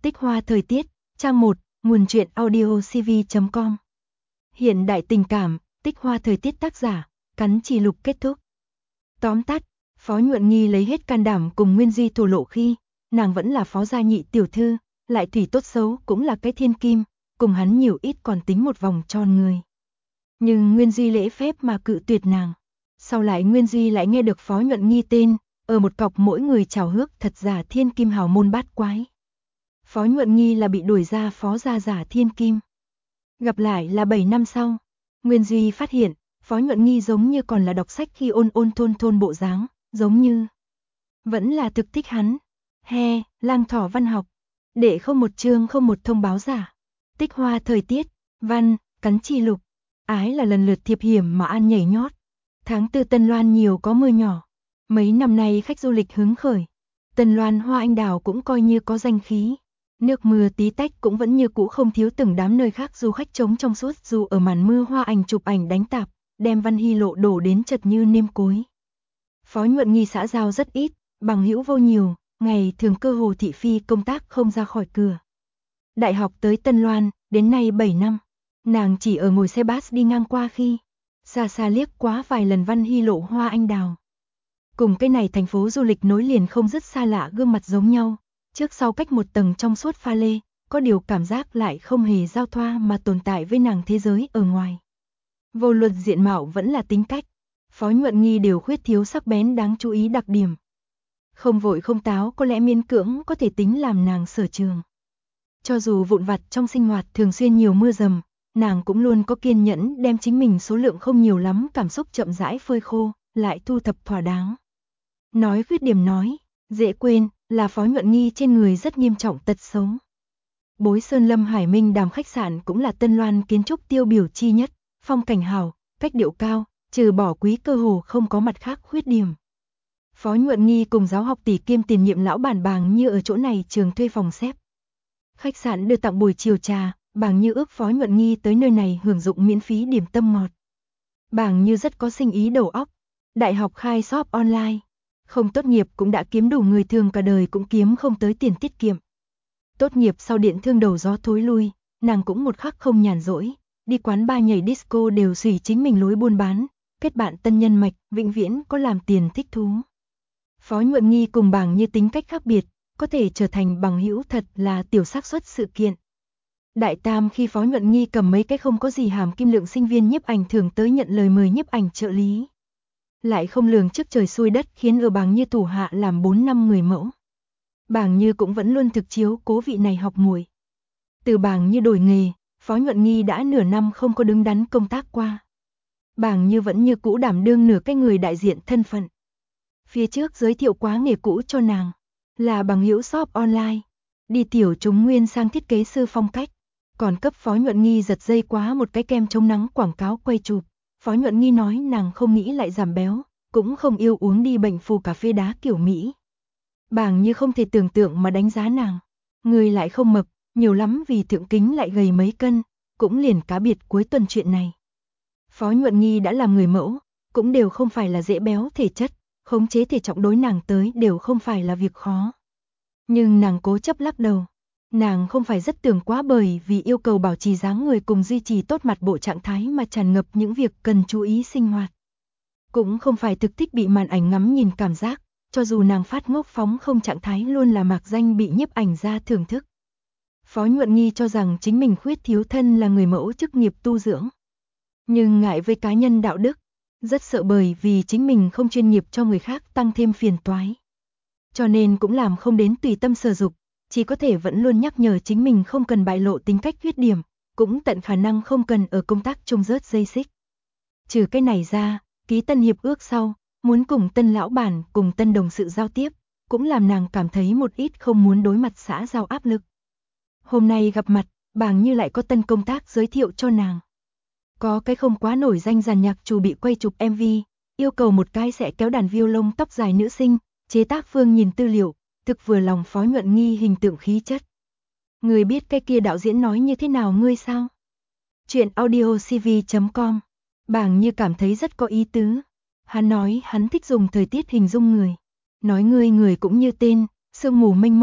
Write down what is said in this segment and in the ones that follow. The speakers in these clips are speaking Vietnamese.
Tích hoa thời tiết, trang 1, nguồn truyện audiocv.com. Hiện đại tình cảm, tích hoa thời tiết tác giả, Cắn Trì Lục kết thúc. Tóm tắt, Phó Nhuận Nghi lấy hết can đảm cùng Nguyên Duy thổ lộ khi nàng vẫn là phó gia nhị tiểu thư, lại thủy tốt xấu cũng là cái thiên kim, cùng hắn nhiều ít còn tính một vòng tròn người. Nhưng Nguyên Duy lễ phép mà cự tuyệt nàng. Sau lại Nguyên Duy lại nghe được Phó Nhuận Nghi tên, ở một cọc mỗi người chào hước thật giả thiên kim hào môn bát quái. Phó Nhuận Nghi là bị đuổi ra phó gia giả thiên kim. Gặp lại là 7 năm sau, Nguyên Duy phát hiện, Phó Nhuận Nghi giống như còn là đọc sách khi ôn ôn thôn thôn bộ dáng, giống như vẫn là thực thích hắn. He, lang thỏ văn học, để không một chương không một thông báo giả. Tích hoa thời tiết, văn, Cắn Trì Lục. Ái là lần lượt thiệp hiểm mà an nhảy nhót. Tháng 4 Tân Loan nhiều có mưa nhỏ. Mấy năm nay khách du lịch hứng khởi. Tân Loan hoa anh đào cũng coi như có danh khí. Nước mưa tí tách cũng vẫn như cũ không thiếu từng đám nơi khác du khách trống trong suốt dù ở màn mưa hoa ảnh chụp ảnh đánh tạp, đem Văn Hy Lộ đổ đến chật như nêm cối. Phó Nhuận Nghi xã giao rất ít, bằng hữu vô nhiều, ngày thường cơ hồ thị phi công tác không ra khỏi cửa. Đại học tới Tân Loan, đến nay 7 năm, nàng chỉ ở ngồi xe bus đi ngang qua khi xa xa liếc quá vài lần Văn Hy Lộ hoa anh đào. Cùng cái này thành phố du lịch nối liền không dứt xa lạ gương mặt giống nhau, trước sau cách một tầng trong suốt pha lê, có điều cảm giác lại không hề giao thoa mà tồn tại với nàng thế giới ở ngoài. Vô luận diện mạo vẫn là tính cách, Phó Nhuận Nghi đều khuyết thiếu sắc bén đáng chú ý đặc điểm. Không vội không táo có lẽ miễn cưỡng có thể tính làm nàng sở trường. Cho dù vụn vặt trong sinh hoạt thường xuyên nhiều mưa dầm, nàng cũng luôn có kiên nhẫn đem chính mình số lượng không nhiều lắm cảm xúc chậm rãi phơi khô, lại thu thập thỏa đáng. Nói khuyết điểm nói, dễ quên, là Phó Nhuận Nghi trên người rất nghiêm trọng tật xấu. Bối Sơn Lâm Hải Minh Đàm khách sạn cũng là Tân Loan kiến trúc tiêu biểu chi nhất, phong cảnh hảo, cách điệu cao, trừ bỏ quý cơ hồ không có mặt khác khuyết điểm. Phó Nhuận Nghi cùng giáo học tỷ kiêm tiền nhiệm lão bản Bàng Như ở chỗ này trường thuê phòng xếp. Khách sạn đưa tặng buổi chiều trà, Bàng Như ước Phó Nhuận Nghi tới nơi này hưởng dụng miễn phí điểm tâm ngọt. Bàng Như rất có sinh ý đầu óc, đại học khai shop online. Không tốt nghiệp cũng đã kiếm đủ người thường cả đời cũng kiếm không tới tiền tiết kiệm. Tốt nghiệp sau điện thương đầu gió thối lui, nàng cũng một khắc không nhàn rỗi, đi quán bar nhảy disco đều xùy chính mình lối buôn bán, kết bạn tân nhân mạch, vĩnh viễn có làm tiền thích thú. Phó Nhuận Nghi cùng Bàng Như tính cách khác biệt, có thể trở thành bằng hữu thật là tiểu xác suất sự kiện. Đại Tam khi Phó Nhuận Nghi cầm mấy cái không có gì hàm kim lượng sinh viên nhiếp ảnh thường tới nhận lời mời nhiếp ảnh trợ lý. Lại không lường trước trời xuôi đất khiến ở Bàng Như thủ hạ làm 4 năm người mẫu. Bàng Như cũng vẫn luôn thực chiếu cố vị này học muội. Từ Bàng Như đổi nghề, Phó Nhuận Nghi đã nửa năm không có đứng đắn công tác qua. Bàng Như vẫn như cũ đảm đương nửa cái người đại diện thân phận. Phía trước giới thiệu quá nghề cũ cho nàng, là bằng hữu shop online, đi tiểu chúng nguyên sang thiết kế sư phong cách, còn cấp Phó Nhuận Nghi giật dây quá một cái kem chống nắng quảng cáo quay chụp. Phó Nhuận Nghi nói nàng không nghĩ lại giảm béo, cũng không yêu uống đi bệnh phù cà phê đá kiểu Mỹ. Bàng Như không thể tưởng tượng mà đánh giá nàng, người lại không mập, nhiều lắm vì thượng kính lại gầy mấy cân, cũng liền cá biệt cuối tuần chuyện này. Phó Nhuận Nghi đã làm người mẫu, cũng đều không phải là dễ béo thể chất, khống chế thể trọng đối nàng tới đều không phải là việc khó. Nhưng nàng cố chấp lắc đầu. Nàng không phải rất tưởng quá bởi vì yêu cầu bảo trì dáng người cùng duy trì tốt mặt bộ trạng thái mà tràn ngập những việc cần chú ý sinh hoạt. Cũng không phải thực thích bị màn ảnh ngắm nhìn cảm giác, cho dù nàng phát ngốc phóng không trạng thái luôn là mạc danh bị nhiếp ảnh ra thưởng thức. Phó Nhuận Nghi cho rằng chính mình khuyết thiếu thân là người mẫu chức nghiệp tu dưỡng. Nhưng ngại với cá nhân đạo đức, rất sợ bởi vì chính mình không chuyên nghiệp cho người khác tăng thêm phiền toái. Cho nên cũng làm không đến tùy tâm sở dục. Chỉ có thể vẫn luôn nhắc nhở chính mình không cần bại lộ tính cách khuyết điểm, cũng tận khả năng không cần ở công tác chung rớt dây xích. Trừ cái này ra, ký tân hiệp ước sau, muốn cùng tân lão bản cùng tân đồng sự giao tiếp, cũng làm nàng cảm thấy một ít không muốn đối mặt xã giao áp lực. Hôm nay gặp mặt, Bàng Như lại có tân công tác giới thiệu cho nàng. Có cái không quá nổi danh dàn nhạc chủ bị quay chụp MV, yêu cầu một cái sẽ kéo đàn violon tóc dài nữ sinh, chế tác phương nhìn tư liệu. Thực vừa lòng Phó Nhuận Nghi hình tượng khí chất. Người biết cái kia đạo diễn nói như thế nào ngươi sao? Chuyện audiocv.com. Bàng Như cảm thấy rất có ý tứ. Hắn nói hắn thích dùng thời tiết hình dung người. Nói người cũng như tên, sương mù mênh mông,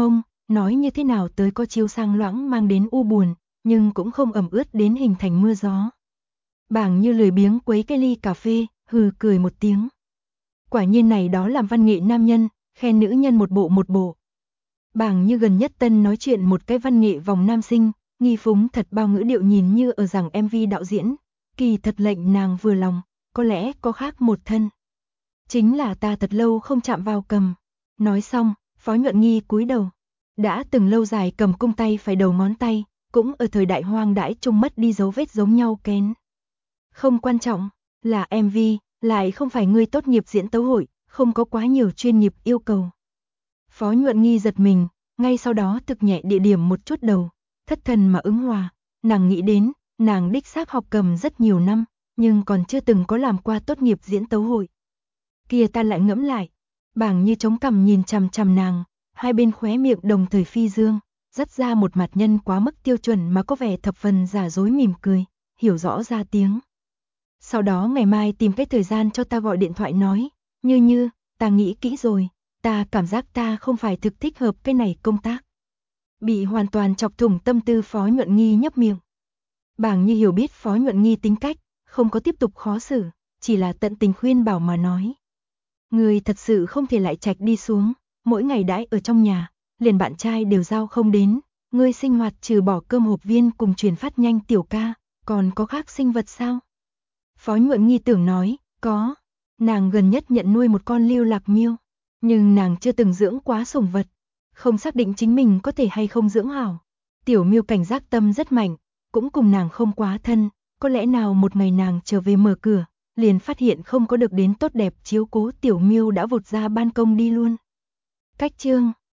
nói như thế nào tới có chiếu sang loãng mang đến u buồn, nhưng cũng không ẩm ướt đến hình thành mưa gió. Bàng Như lười biếng quấy cái ly cà phê, hừ cười một tiếng. Quả nhiên này đó làm văn nghệ nam nhân, khen nữ nhân một bộ. Bàng Như gần nhất tân nói chuyện một cái văn nghệ vòng nam sinh, nghi phúng thật bao ngữ điệu nhìn như ở rằng MV đạo diễn, kỳ thật lệnh nàng vừa lòng, có lẽ có khác một thân. Chính là ta thật lâu không chạm vào cầm. Nói xong, Phó Nhuận Nghi cúi đầu. Đã từng lâu dài cầm cung tay phải đầu ngón tay, cũng ở thời đại hoang đãi trung mất đi dấu vết giống nhau kén. Không quan trọng, là MV, lại không phải ngươi tốt nghiệp diễn tấu hội, không có quá nhiều chuyên nghiệp yêu cầu. Phó Nhuận Nghi giật mình, ngay sau đó thực nhẹ địa điểm một chút đầu, thất thần mà ứng hòa, nàng nghĩ đến, nàng đích xác học cầm rất nhiều năm, nhưng còn chưa từng có làm qua tốt nghiệp diễn tấu hội. Kia ta lại ngẫm lại, Bàng Như chống cằm nhìn chằm chằm nàng, hai bên khóe miệng đồng thời phi dương, dắt ra một mặt nhân quá mức tiêu chuẩn mà có vẻ thập phần giả dối mỉm cười, hiểu rõ ra tiếng. Sau đó ngày mai tìm cái thời gian cho ta gọi điện thoại nói, Như, ta nghĩ kỹ rồi, ta cảm giác ta không phải thực thích hợp cái này công tác. Bị hoàn toàn chọc thủng tâm tư Phó Nhuận Nghi nhấp miệng. Bàng Như hiểu biết Phó Nhuận Nghi tính cách, không có tiếp tục khó xử, chỉ là tận tình khuyên bảo mà nói. Người thật sự không thể lại trạch đi xuống, mỗi ngày đãi ở trong nhà, liền bạn trai đều giao không đến, ngươi sinh hoạt trừ bỏ cơm hộp viên cùng truyền phát nhanh tiểu ca, còn có khác sinh vật sao? Phó Nhuận Nghi tưởng nói, có, nàng gần nhất nhận nuôi một con lưu lạc miêu, nhưng nàng chưa từng dưỡng quá sủng vật, không xác định chính mình có thể hay không dưỡng hảo. Tiểu miêu cảnh giác tâm rất mạnh, cũng cùng nàng không quá thân, có lẽ nào một ngày nàng trở về mở cửa, liền phát hiện không có được đến tốt đẹp chiếu cố tiểu miêu đã vụt ra ban công đi luôn. Cách chương